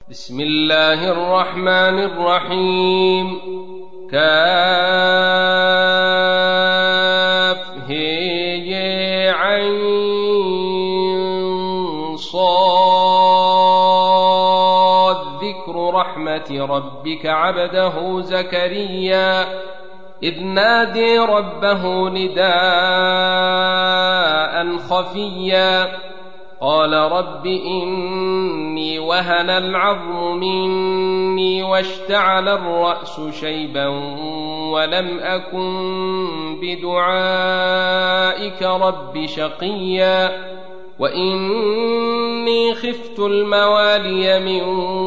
بسم الله الرحمن الرحيم. كافها صاد. ذكر رحمة ربك عبده زكريا إذ نادي ربه نداء خفيا قال رب إني وهن العظم مني واشتعل الرأس شيبا ولم أكن بدعائك رب شقيا وإني خفت الموالي من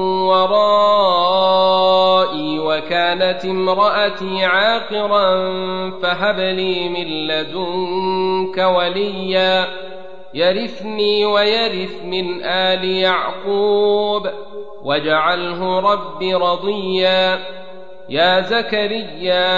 ورائي وكانت امرأتي عاقرا فهب لي من لدنك وليا يرثني ويرث من آل يعقوب واجعله رب رضيا. يا زكريا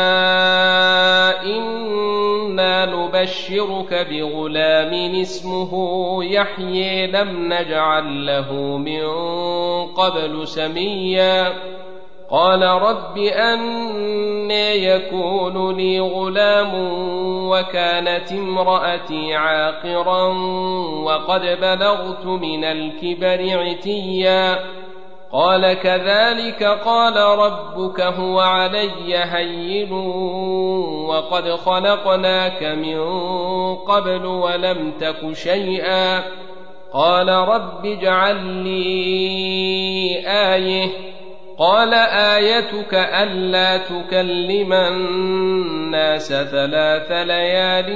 إنا نبشرك بغلام اسمه يحيى لم نجعل له من قبل سميا قال رب أنى يكون لي غلام وكانت امرأتي عاقرا وقد بلغت من الكبر عتيا قال كذلك قال ربك هو علي هين وقد خلقناك من قبل ولم تك شيئا قال رب اجعل لي آية قال آيتك ألا تكلم الناس 3 ليال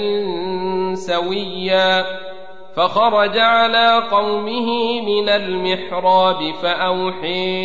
سويا فخرج على قومه من المحراب فأوحي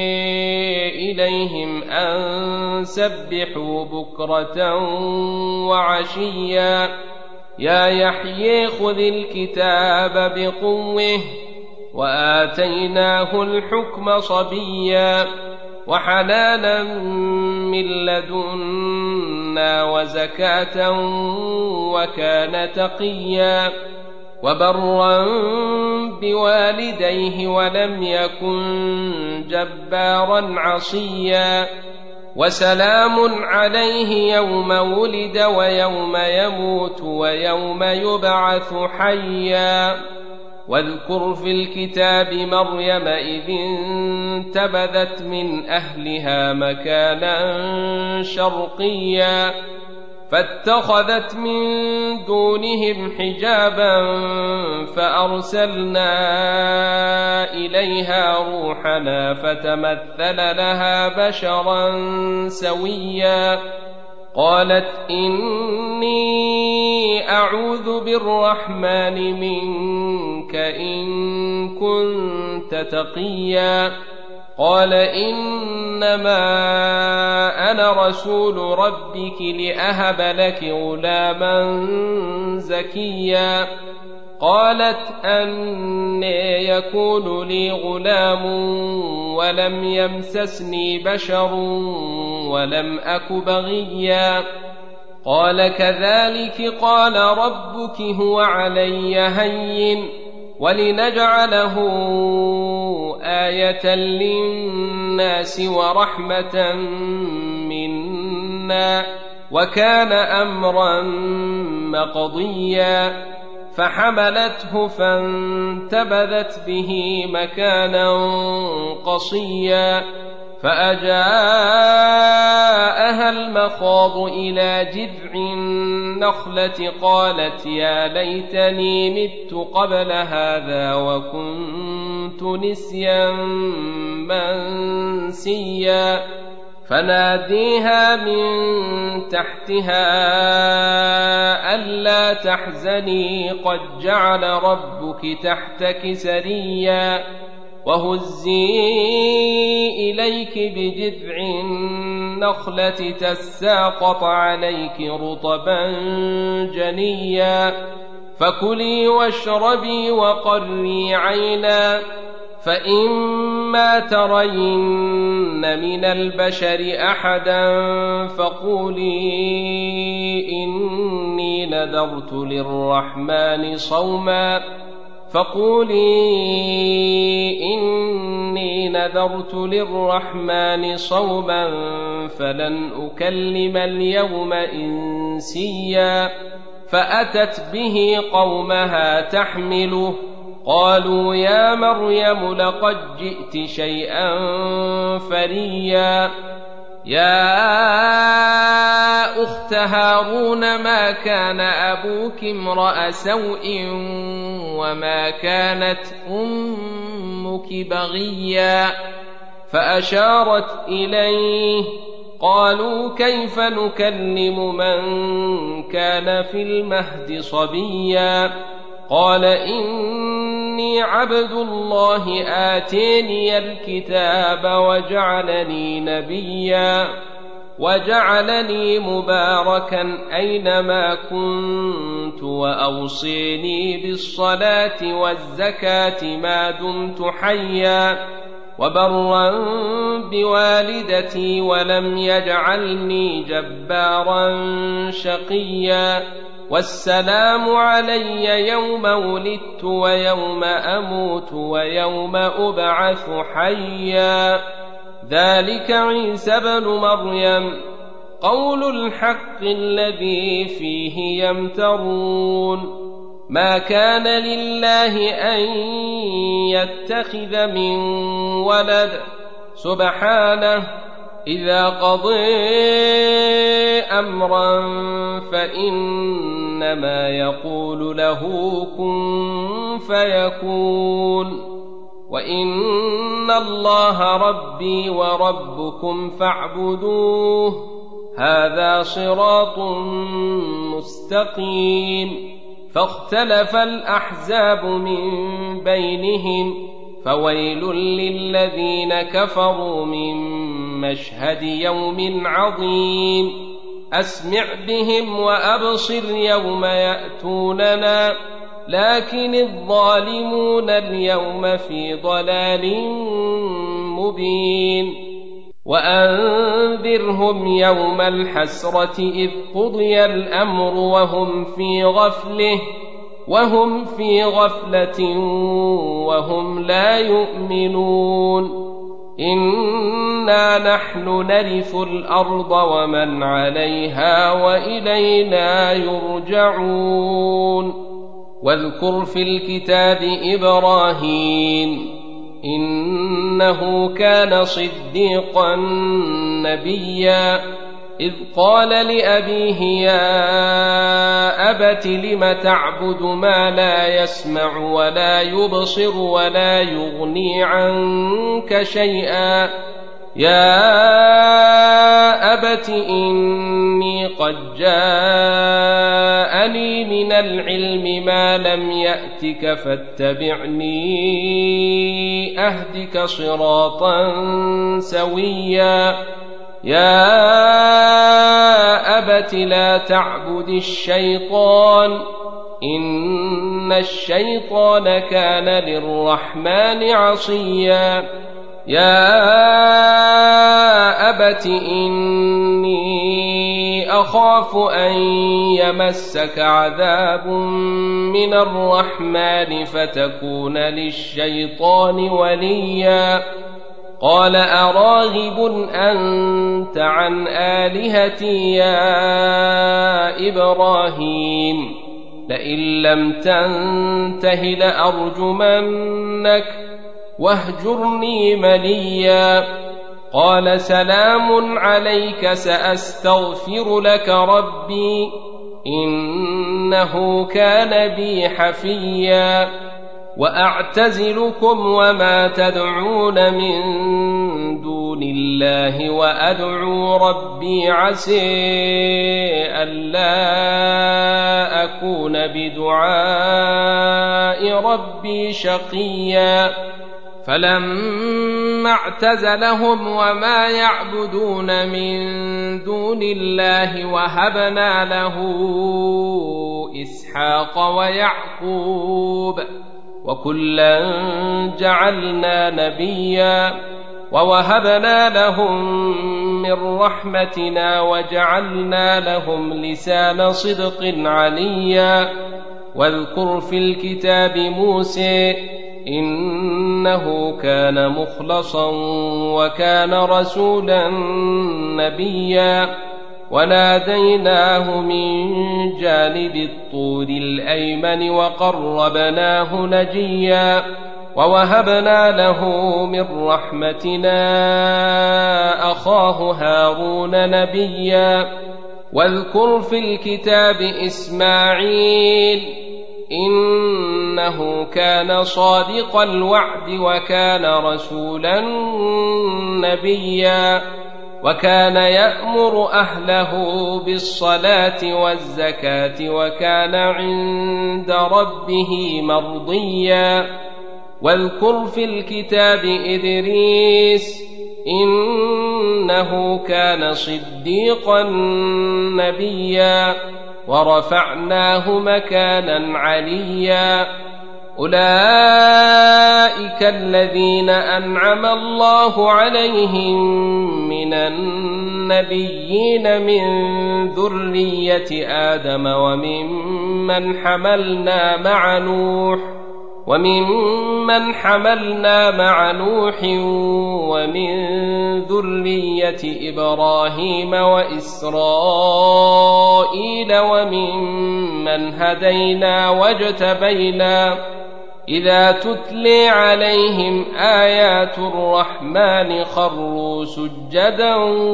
إليهم أن سبحوا بكرة وعشيا يا يحيى خذ الكتاب بقوه وآتيناه الحكم صبيا وحنانا من لدنا وزكاة وكان تقيا وبرا بوالديه ولم يكن جبارا عصيا وسلام عليه يوم ولد ويوم يموت ويوم يبعث حيا واذكر في الكتاب مريم إذ انتبذت من أهلها مكانا شرقيا فاتخذت من دونهم حجابا فأرسلنا إليها روحنا فتمثل لها بشرا سويا قالت إني أعوذ بالرحمن منك إن كنت تقيا قال إنما أنا رسول ربك لأهب لك غلاما زكيا قالت أنى يكون لي غلام ولم يمسسني بشر ولم أك بغيا قال كذلك قال ربك هو علي هين ولنجعله آية للناس ورحمة منا وكان أمرا مقضيا فحملته فانتبذت به مكانا قصيا فأجاءها المخاض إلى جذع النخلة قالت يا ليتني مت قبل هذا وكنت نسيا منسيا فناديها من تحتها ألا تحزني قد جعل ربك تحتك سريا وهزي إليك بجذع النخلة تساقط عليك رطبا جنيا فكلي واشربي وقري عينا فإما ترين من البشر أحدا فقولي إني نذرت للرحمن صوما فقولي إني نذرت للرحمن صوما فلن أكلم اليوم إنسيا. فأتت به قومها تحمله قالوا يا مريم لقد جئت شيئا فريا. يا أخت هارون ما كان أبوك امرأ سوء وما كانت أمك بغيا. فأشارت إليه قالوا كيف نكلم من كان في المهد صبيا. قال إني عبد الله آتيني الكتاب وجعلني نبيا وجعلني مباركا أينما كنت وأوصيني بالصلاة والزكاة ما دمت حيا وبرا بوالدتي ولم يجعلني جبارا شقيا. والسلام علي يوم ولدت ويوم أموت ويوم أبعث حيا. ذلك عيسى بن مريم قول الحق الذي فيه يمترون. ما كان لله أن يتخذ من ولد سبحانه إذا قضى أمرا فإنما يقول له كن فيكون. وإن الله ربي وربكم فاعبدوه هذا صراط مستقيم. فاختلف الأحزاب من بينهم فويل للذين كفروا من مشهد يوم عظيم. أسمع بهم وأبصر يوم يأتوننا لكن الظالمون اليوم في ضلال مبين. وأنذرهم يوم الحسرة إذ قضي الأمر وهم في غفلة وهم لا يؤمنون. إنا نحن نرث الأرض ومن عليها وإلينا يرجعون. واذكر في الكتاب إبراهيم إنه كان صديقا نبيا. إذ قال لأبيه يا أبت لم تعبد ما لا يسمع ولا يبصر ولا يغني عنك شيئا. يا أبت إني قد جاءني من العلم ما لم يأتك فاتبعني أهدك صراطا سويا. يا أبت لا تعبد الشيطان إن الشيطان كان للرحمن عصيا. يا أبت إني أخاف أن يمسك عذاب من الرحمن فتكون للشيطان وليا. قال أراغب أنت عن آلهتي يا إبراهيم لئن لم تنته لأرجمنك واهجرني مليا. قال سلام عليك سأستغفر لك ربي إنه كان بي حفيا. وأعتزلكم وما تدعون من دون الله وأدعو ربي عسى ألا أكون بدعاء ربي شقيا. فلما اعتزلهم وما يعبدون من دون الله وهبنا له إسحاق ويعقوب وكلا جعلنا نبيا ووهبنا لهم من رحمتنا وجعلنا لهم لسان صدق عليا. واذكر في الكتاب موسى إنه كان مخلصا وكان رسولا نبيا وناديناه من جانب الطور الأيمن وقربناه نجيا ووهبنا له من رحمتنا أخاه هارون نبيا واذكر في الكتاب إسماعيل إنه كان صادق الوعد وكان رسولا نبيا وكان يأمر أهله بالصلاة والزكاة وكان عند ربه مرضيا واذكر في الكتاب إدريس إنه كان صديقا نبيا ورفعناه مكانا عليا أولئك الذين أنعم الله عليهم من النبيين من ذرية آدم وممن حملنا مع نوح ومن ذرية إبراهيم وإسرائيل وممن هدينا واجتبينا إذا تتلي عليهم آيات الرحمن خروا سجدا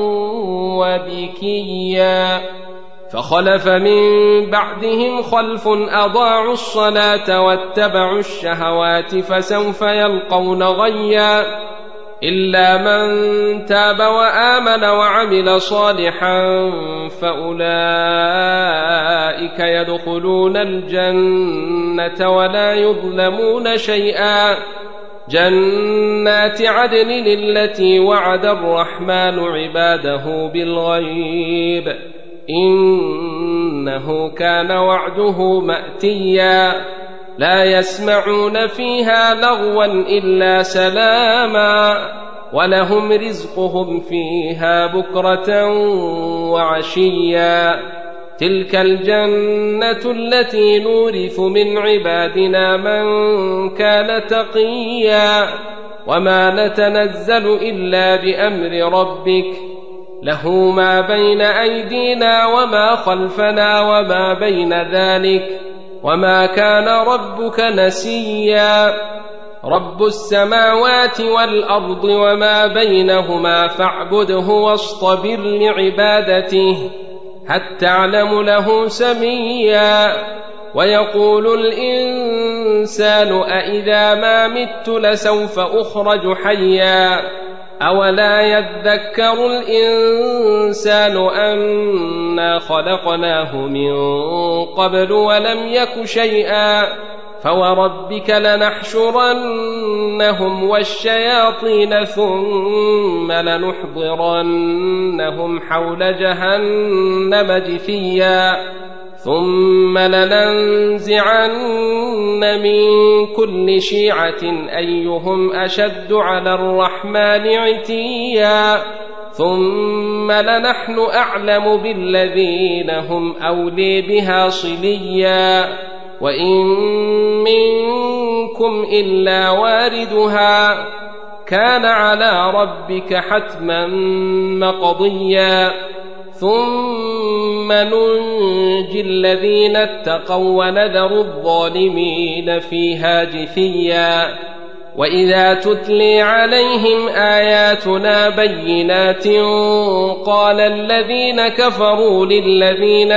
وبكيا فخلف من بعدهم خلف أضاعوا الصلاة واتبعوا الشهوات فسوف يلقون غيا إلا من تاب وآمن وعمل صالحا فأولئك يدخلون الجنة ولا يظلمون شيئا جنات عدن التي وعد الرحمن عباده بالغيب إنه كان وعده مأتيا لا يسمعون فيها لغوا إلا سلاما ولهم رزقهم فيها بكرة وعشيا تلك الجنة التي نورث من عبادنا من كان تقيا وما نتنزل إلا بأمر ربك له ما بين أيدينا وما خلفنا وما بين ذلك وما كان ربك نسيا رب السماوات والأرض وما بينهما فاعبده واصطبر لعبادته هل تعلم له سميا ويقول الإنسان أإذا ما مت لسوف أخرج حيا أولا يذكر الإنسان أنا خلقناه من قبل ولم يك شيئا فوربك لنحشرنهم والشياطين ثم لنحضرنهم حول جهنم جثيا ثم لننزعن من كل شيعة أيهم أشد على الرحمن عتيا ثم لنحن أعلم بالذين هم أولي بها صليا وإن منكم إلا واردها كان على ربك حتما مقضيا ثم ننجي الذين اتقوا ونذر الظالمين فيها جثيا وإذا تتلي عليهم آياتنا بينات قال الذين كفروا للذين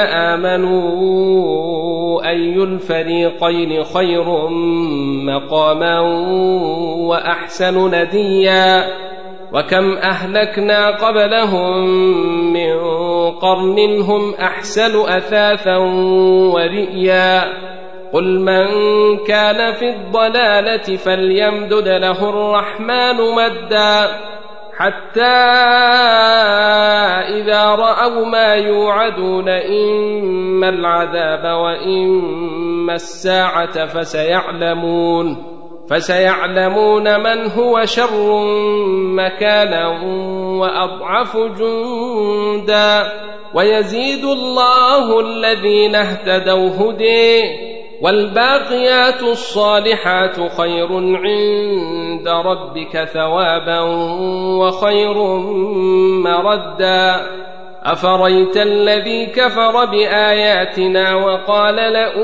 آمنوا أي الفريقين خير مقاما وأحسن نديا وكم أهلكنا قبلهم من قرن هم أحسن أثاثا ورئيا قل من كان في الضلالة فليمدد له الرحمن مدا حتى إذا رأوا ما يوعدون إما العذاب وإما الساعة فسيعلمون من هو شر مكانا وأضعف جندا ويزيد الله الذين اهتدوا هديه والباقيات الصالحات خير عند ربك ثوابا وخير مردا أفريت الذي كفر بآياتنا وقال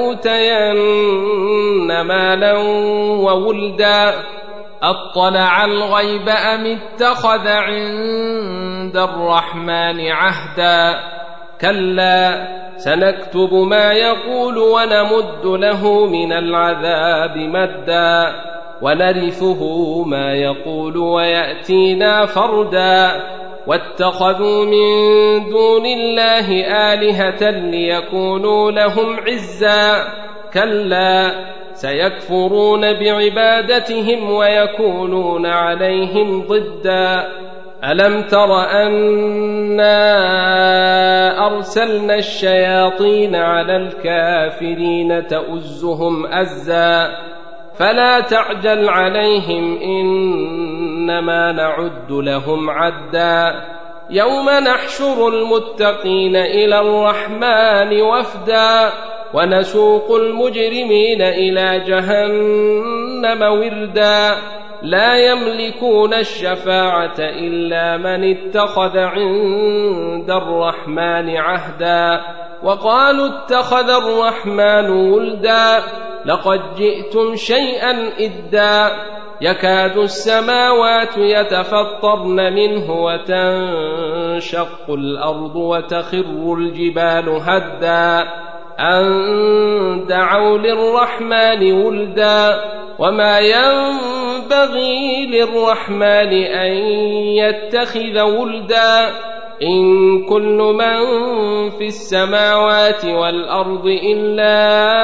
لأوتين مالا وولدا أطلع الغيب أم اتخذ عند الرحمن عهدا كلا سنكتب ما يقول ونمد له من العذاب مدا ونرثه ما يقول ويأتينا فردا واتخذوا من دون الله آلهة ليكونوا لهم عزا كلا سيكفرون بعبادتهم ويكونون عليهم ضدا ألم تر أنا أرسلنا الشياطين على الكافرين تؤزهم أزا فلا تعجل عليهم إنما نعد لهم عدا يوم نحشر المتقين إلى الرحمن وفدا ونسوق المجرمين إلى جهنم وردا لا يملكون الشفاعة إلا من اتخذ عند الرحمن عهدا وقالوا اتخذ الرحمن ولدا لقد جئتم شيئا إدا يكاد السماوات يتفطرن منه وتنشق الأرض وتخر الجبال هدا أن دعوا للرحمن ولدا وما ينبغي للرحمن أن يتخذ ولدا إن كل من في السماوات والأرض إلا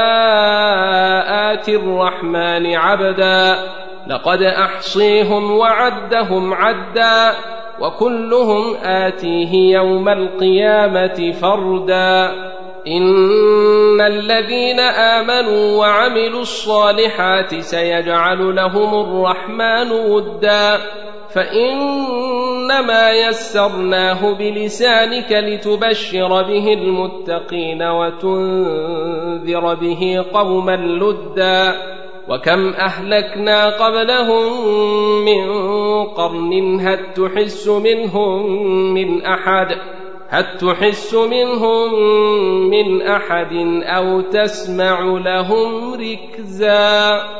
آتي الرحمن عبدا لقد أحصيهم وعدهم عدا وكلهم آتيه يوم القيامة فردا إن الذين آمنوا وعملوا الصالحات سيجعل لهم الرحمن ودا فإنما يسرناه بلسانك لتبشر به المتقين وتنذر به قوما لدا وكم أهلكنا قبلهم من قرن هل تحس منهم من أحد أو تسمع لهم ركزا